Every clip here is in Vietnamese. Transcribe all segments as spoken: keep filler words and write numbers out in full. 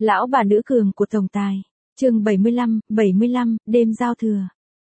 Lão bà nữ cường của tổng tài. Chương bảy mươi lăm, bảy mươi lăm, đêm giao thừa.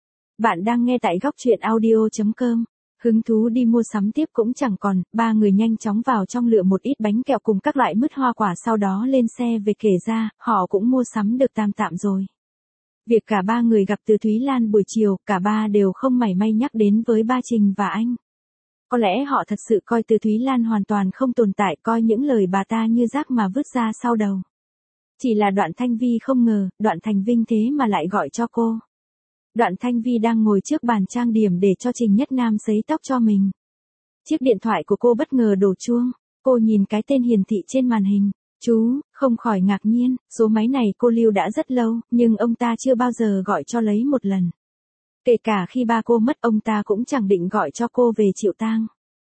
Bạn đang nghe tại góc truyện audio chấm com. Hứng thú đi mua sắm tiếp cũng chẳng còn, ba người nhanh chóng vào trong lựa một ít bánh kẹo cùng các loại mứt hoa quả, sau đó lên xe về. Kể ra, họ cũng mua sắm được tam tạm rồi. Việc cả ba người gặp Từ Thúy Lan buổi chiều, cả ba đều không mảy may nhắc đến với ba Trình và anh. Có lẽ họ thật sự coi Từ Thúy Lan hoàn toàn không tồn tại, coi những lời bà ta như rác mà vứt ra sau đầu. Chỉ là Đoạn Thanh Vi không ngờ, Đoạn Thành Vinh thế mà lại gọi cho cô. Đoạn Thanh Vi đang ngồi trước bàn trang điểm để cho Trình Nhất Nam sấy tóc cho mình. Chiếc điện thoại của cô bất ngờ đổ chuông, cô nhìn cái tên hiển thị trên màn hình. Chú, không khỏi ngạc nhiên, số máy này cô lưu đã rất lâu, nhưng ông ta chưa bao giờ gọi cho lấy một lần. Kể cả khi ba cô mất, ông ta cũng chẳng định gọi cho cô về chịu tang.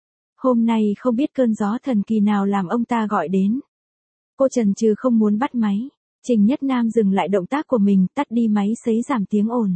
Hôm nay không biết cơn gió thần kỳ nào làm ông ta gọi đến. Cô chần chừ không muốn bắt máy. Trình Nhất Nam dừng lại động tác của mình, tắt đi máy sấy giảm tiếng ồn.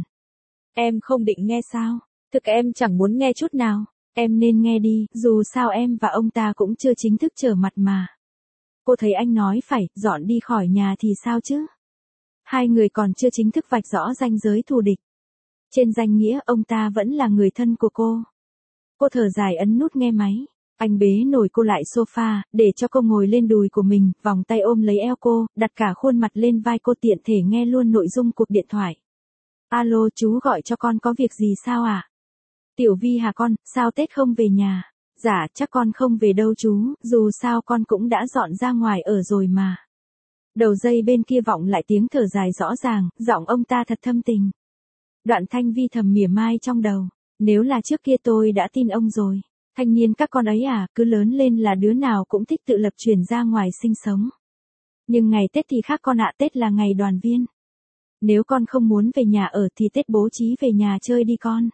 Em không định nghe sao? Thực em chẳng muốn nghe chút nào. Em nên nghe đi, dù sao em và ông ta cũng chưa chính thức trở mặt mà. Cô thấy anh nói phải, dọn đi khỏi nhà thì sao chứ? Hai người còn chưa chính thức vạch rõ ranh giới thù địch. Trên danh nghĩa ông ta vẫn là người thân của cô. Cô thở dài ấn nút nghe máy. Anh bế nổi cô lại sofa, để cho cô ngồi lên đùi của mình, vòng tay ôm lấy eo cô, đặt cả khuôn mặt lên vai cô, tiện thể nghe luôn nội dung cuộc điện thoại. Alo, chú gọi cho con có việc gì sao ạ? À? Tiểu Vi hả con, sao Tết không về nhà? Dạ, chắc con không về đâu chú, dù sao con cũng đã dọn ra ngoài ở rồi mà. Đầu dây bên kia vọng lại tiếng thở dài rõ ràng, giọng ông ta thật thâm tình. Đoạn Thanh Vi thầm mỉa mai trong đầu. Nếu là trước kia tôi đã tin ông rồi. Thanh niên các con ấy à, cứ lớn lên là đứa nào cũng thích tự lập chuyển ra ngoài sinh sống. Nhưng ngày Tết thì khác con ạ, Tết là ngày đoàn viên. Nếu con không muốn về nhà ở thì Tết bố trí về nhà chơi đi con.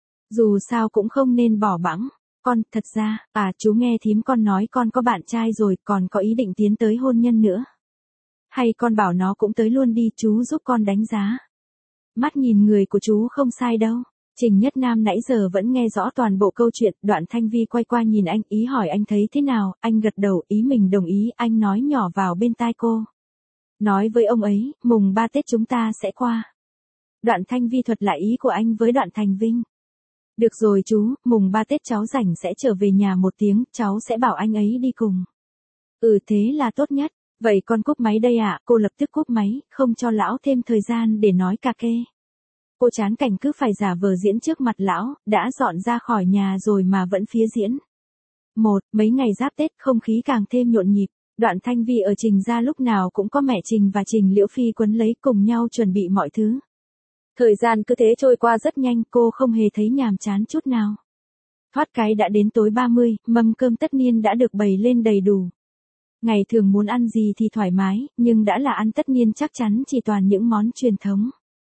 Dù sao cũng không nên bỏ bẵng. Con, thật ra, à chú nghe thím con nói con có bạn trai rồi, còn có ý định tiến tới hôn nhân nữa. Hay con bảo nó cũng tới luôn đi, chú giúp con đánh giá. Mắt nhìn người của chú không sai đâu. Trình Nhất Nam nãy giờ vẫn nghe rõ toàn bộ câu chuyện. Đoạn Thanh Vi quay qua nhìn anh, ý hỏi anh thấy thế nào. Anh gật đầu, ý mình đồng ý. Anh nói nhỏ vào bên tai cô. Nói với ông ấy, mùng ba Tết chúng ta sẽ qua. Đoạn Thanh Vi thuật lại ý của anh với Đoạn Thành Vinh. Được rồi chú, mùng ba Tết cháu rảnh sẽ trở về nhà một tiếng, cháu sẽ bảo anh ấy đi cùng. Ừ thế là tốt nhất. Vậy con cúp máy đây ạ. À? Cô lập tức cúp máy, không cho lão thêm thời gian để nói cà kê. Cô chán cảnh cứ phải giả vờ diễn trước mặt lão, đã dọn ra khỏi nhà rồi mà vẫn phía diễn. Một, mấy ngày giáp Tết không khí càng thêm nhộn nhịp. Đoạn Thanh Vi ở Trình gia lúc nào cũng có mẹ Trình và Trình Liễu Phi quấn lấy cùng nhau chuẩn bị mọi thứ. Thời gian cứ thế trôi qua rất nhanh, cô không hề thấy nhàm chán chút nào. Thoát cái đã đến tối ba mươi, mâm cơm tất niên đã được bày lên đầy đủ. Ngày thường muốn ăn gì thì thoải mái, nhưng đã là ăn tất niên chắc chắn chỉ toàn những món truyền thống.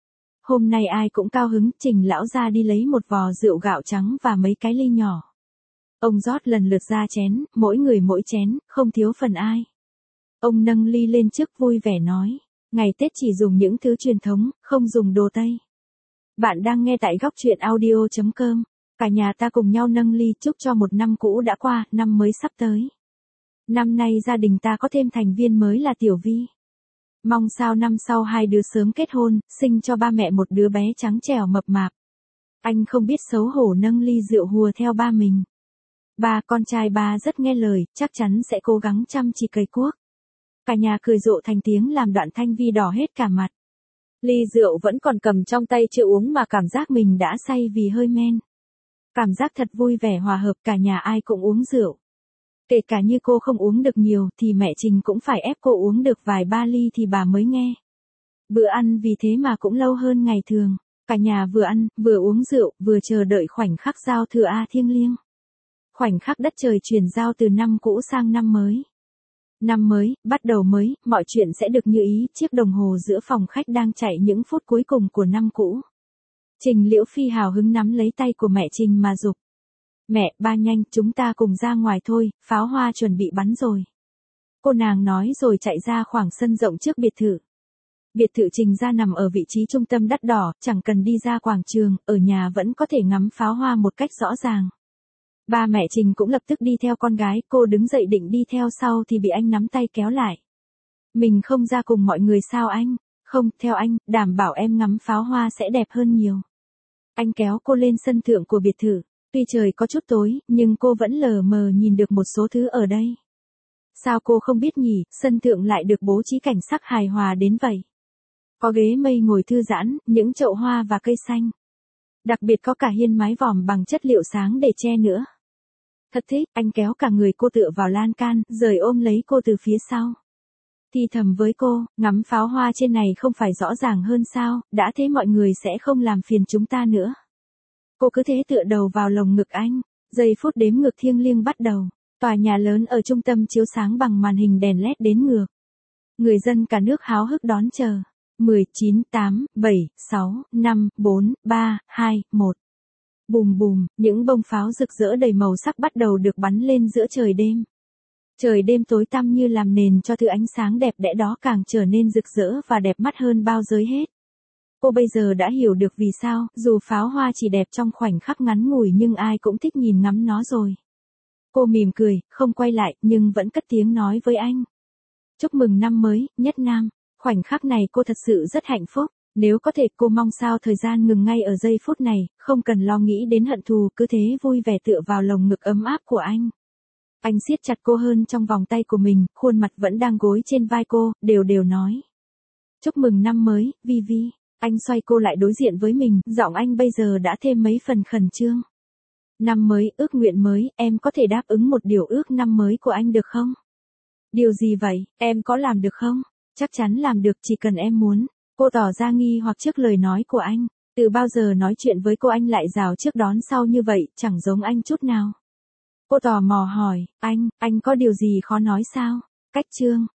Hôm nay ai cũng cao hứng, Trình lão ra đi lấy một vò rượu gạo trắng và mấy cái ly nhỏ. Ông rót lần lượt ra chén, mỗi người mỗi chén, không thiếu phần ai. Ông nâng ly lên trước vui vẻ nói, ngày Tết chỉ dùng những thứ truyền thống, không dùng đồ Tây. Bạn đang nghe tại góc truyện audio chấm com. Cả nhà ta cùng nhau nâng ly chúc cho một năm cũ đã qua, năm mới sắp tới. Năm nay gia đình ta có thêm thành viên mới là Tiểu Vi. Mong sao năm sau hai đứa sớm kết hôn, sinh cho ba mẹ một đứa bé trắng trẻo mập mạp. Anh không biết xấu hổ nâng ly rượu hùa theo ba mình. Ba con trai ba rất nghe lời, chắc chắn sẽ cố gắng chăm chỉ cày cuốc. Cả nhà cười rộ thành tiếng làm Đoạn Thanh Vi đỏ hết cả mặt. Ly rượu vẫn còn cầm trong tay chưa uống mà cảm giác mình đã say vì hơi men. Cảm giác thật vui vẻ hòa hợp, cả nhà ai cũng uống rượu. Kể cả như cô không uống được nhiều thì mẹ Trình cũng phải ép cô uống được vài ba ly thì bà mới nghe. Bữa ăn vì thế mà cũng lâu hơn ngày thường. Cả nhà vừa ăn, vừa uống rượu, vừa chờ đợi khoảnh khắc giao thừa A thiêng liêng. Khoảnh khắc đất trời chuyển giao từ năm cũ sang năm mới. Năm mới, bắt đầu mới, mọi chuyện sẽ được như ý. Chiếc đồng hồ giữa phòng khách đang chạy những phút cuối cùng của năm cũ. Trình Liễu Phi hào hứng nắm lấy tay của mẹ Trình mà giục. Mẹ, ba nhanh, chúng ta cùng ra ngoài thôi, pháo hoa chuẩn bị bắn rồi. Cô nàng nói rồi chạy ra khoảng sân rộng trước biệt thự. Biệt thự Trình gia nằm ở vị trí trung tâm đắt đỏ, chẳng cần đi ra quảng trường, ở nhà vẫn có thể ngắm pháo hoa một cách rõ ràng. Ba mẹ Trình cũng lập tức đi theo con gái, cô đứng dậy định đi theo sau thì bị anh nắm tay kéo lại. Mình không ra cùng mọi người sao anh? Không, theo anh, đảm bảo em ngắm pháo hoa sẽ đẹp hơn nhiều. Anh kéo cô lên sân thượng của biệt thự. Tuy trời có chút tối, nhưng cô vẫn lờ mờ nhìn được một số thứ ở đây. Sao cô không biết nhỉ, sân thượng lại được bố trí cảnh sắc hài hòa đến vậy. Có ghế mây ngồi thư giãn, những chậu hoa và cây xanh. Đặc biệt có cả hiên mái vòm bằng chất liệu sáng để che nữa. Thật thích, anh kéo cả người cô tựa vào lan can, rồi ôm lấy cô từ phía sau. Thì thầm với cô, ngắm pháo hoa trên này không phải rõ ràng hơn sao, đã thế mọi người sẽ không làm phiền chúng ta nữa. Cô cứ thế tựa đầu vào lồng ngực anh, giây phút đếm ngược thiêng liêng bắt đầu. Tòa nhà lớn ở trung tâm chiếu sáng bằng màn hình đèn led đến ngược. Người dân cả nước háo hức đón chờ. mười, chín, tám, bảy, sáu, năm, bốn, ba, hai, một. Bùm bùm, những bông pháo rực rỡ đầy màu sắc bắt đầu được bắn lên giữa trời đêm. Trời đêm tối tăm như làm nền cho thứ ánh sáng đẹp đẽ đó càng trở nên rực rỡ và đẹp mắt hơn bao giới hết. Cô bây giờ đã hiểu được vì sao, dù pháo hoa chỉ đẹp trong khoảnh khắc ngắn ngủi nhưng ai cũng thích nhìn ngắm nó rồi. Cô mỉm cười, không quay lại, nhưng vẫn cất tiếng nói với anh. Chúc mừng năm mới, Nhất Nam. Khoảnh khắc này cô thật sự rất hạnh phúc. Nếu có thể cô mong sao thời gian ngừng ngay ở giây phút này, không cần lo nghĩ đến hận thù, cứ thế vui vẻ tựa vào lồng ngực ấm áp của anh. Anh siết chặt cô hơn trong vòng tay của mình, khuôn mặt vẫn đang gối trên vai cô, đều đều nói. Chúc mừng năm mới, Vivi. Anh xoay cô lại đối diện với mình, giọng anh bây giờ đã thêm mấy phần khẩn trương. Năm mới, ước nguyện mới, em có thể đáp ứng một điều ước năm mới của anh được không? Điều gì vậy, em có làm được không? Chắc chắn làm được chỉ cần em muốn. Cô tỏ ra nghi hoặc trước lời nói của anh. Từ bao giờ nói chuyện với cô anh lại rào trước đón sau như vậy, chẳng giống anh chút nào. Cô tò mò hỏi, anh, anh có điều gì khó nói sao? Cách chương.